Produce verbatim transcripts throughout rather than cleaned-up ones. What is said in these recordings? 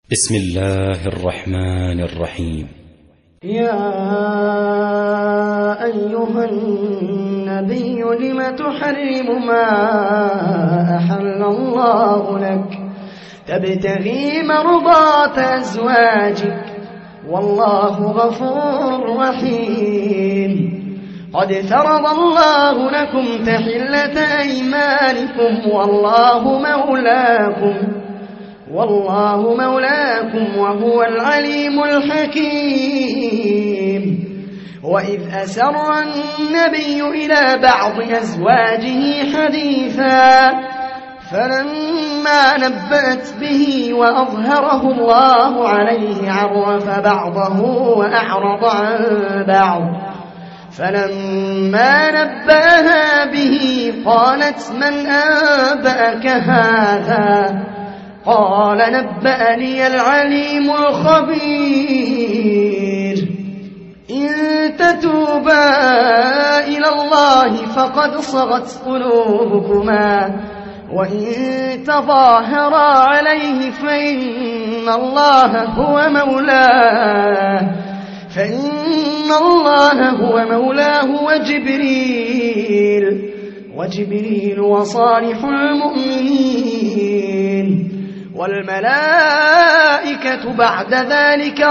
بسم الله الرحمن الرحيم. يا أيها النبي لم تحرم ما أحل الله لك تبتغي مرضات أزواجك والله غفور رحيم. قد فرض الله لكم تحلة أيمانكم والله مولاكم والله مولاكم وهو العليم الحكيم. وإذ أسر النبي إلى بعض أزواجه حديثا فلما نبأت به وأظهره الله عليه عرف بعضه وأعرض عن بعض. فلما نبأها به قالت من أنبأك هذا؟ قال نبأني العليم الخبير. إن تتوبا إلى الله فقد صغت قلوبكما وإن تظاهرا عليه فإن الله هو مولاه فإن الله هو مولاه وجبريل وجبريل وصالح المؤمنين والملائكة بعد ذلك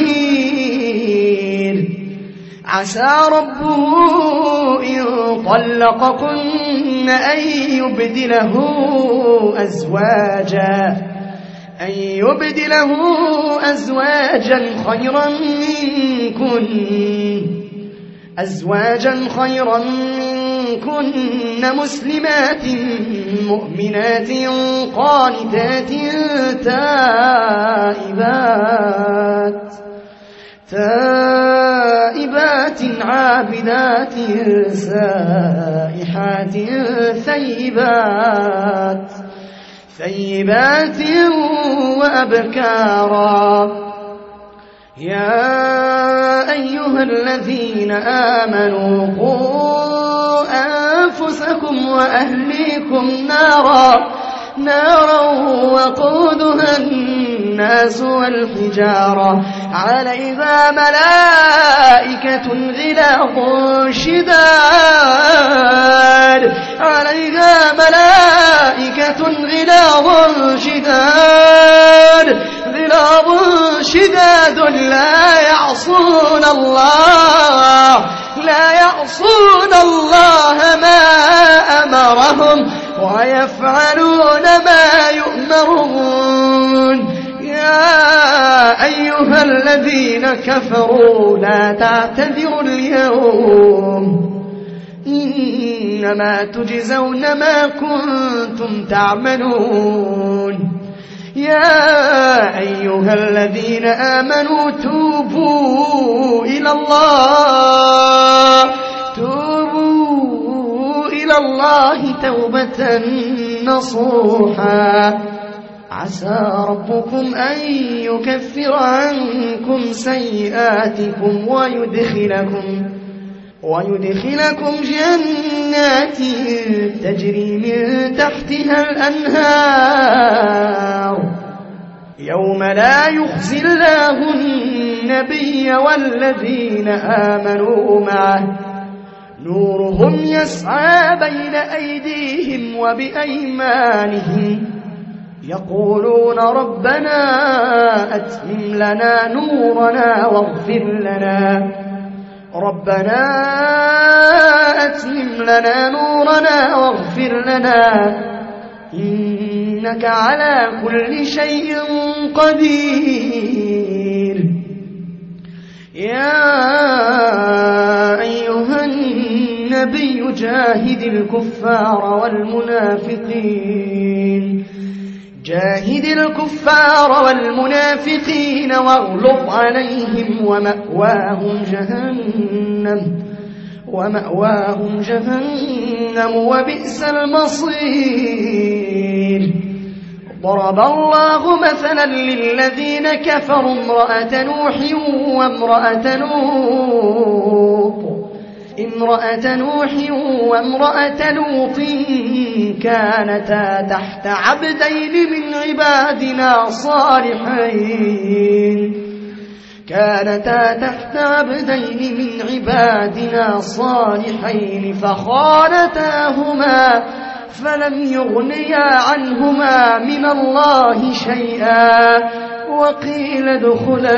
ظهير. عسى ربه إن طلقكن أن يبدله أزواجا أن يبدله أزواجا خيرا منكن أزواجا خيرا منكن مسلمات مؤمنات قانتات تائبات تائبات عابدات سائحات ثيبات ثيبات وأبكارا. يا أيها الذين آمنوا قوا أنفسكم وأهليكم نارا نارا وقودها الناس والحجارة عليها ملائكة غلاظ شداد عليها ملائكة غلاظ شداد غلاظ شداد لا يعصون الله لا يعصون الله ما أمرهم ويفعلون ما يؤمرون. يا أيها الذين كفروا لا تعتذروا اليوم إنما تجزون ما كنتم تعملون. يا أيها الذين آمنوا توبوا إلى الله توبوا إلى الله توبة نصوحا. عسى ربكم أن يكفر عنكم سيئاتكم ويدخلكم ويدخلكم جنات تجري من تحتها الأنهار يوم لا يخزي الله النبي والذين آمنوا معه نورهم يسعى بين أيديهم وبأيمانهم يقولون ربنا أتمم لنا نورنا واغفر لنا ربنا أتمم لنا نورنا واغفر لنا إنك على كل شيء قدير. يا أيها النبي جاهد الكفار والمنافقين جاهد الكفار والمنافقين واغلظ عليهم ومأواهم جهنم ومأواهم جهنم وبئس المصير. ضرب الله مثلا للذين كفروا امرأة نوح وامرأة لوط امرأة نوح وامرأة لوط كانتا تحت عبدين من عبادنا صالحين كانتا تحت عبدين من عبادنا صالحين فخانتاهما فلم يغنيا عنهما من الله شيئا وقيل ادخلا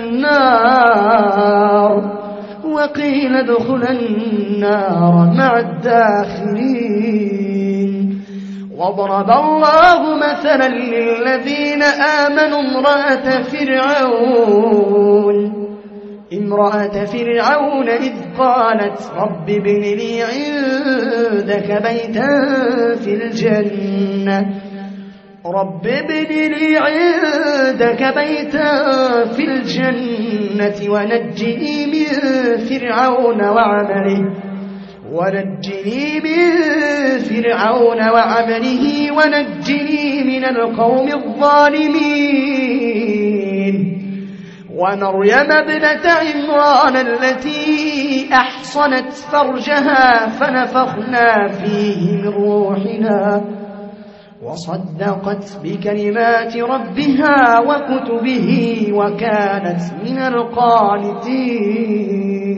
النار وقيل ادخلا النار مع الداخلين. وضرب الله مثلا للذين آمنوا امرأة فرعون امرأة فرعون إذ قالت رب ابن لي عندك بيتا في الجنة رب ابن لي عندك بيتا في الجنة ونجني من فرعون وعمله ونجني من فرعون وعمله ونجني من القوم الظالمين. ومريم ابنة عمران التي أحصنت فرجها فنفخنا فيه من روحنا وصدقت بكلمات ربها وكتبه وكانت من القانتين.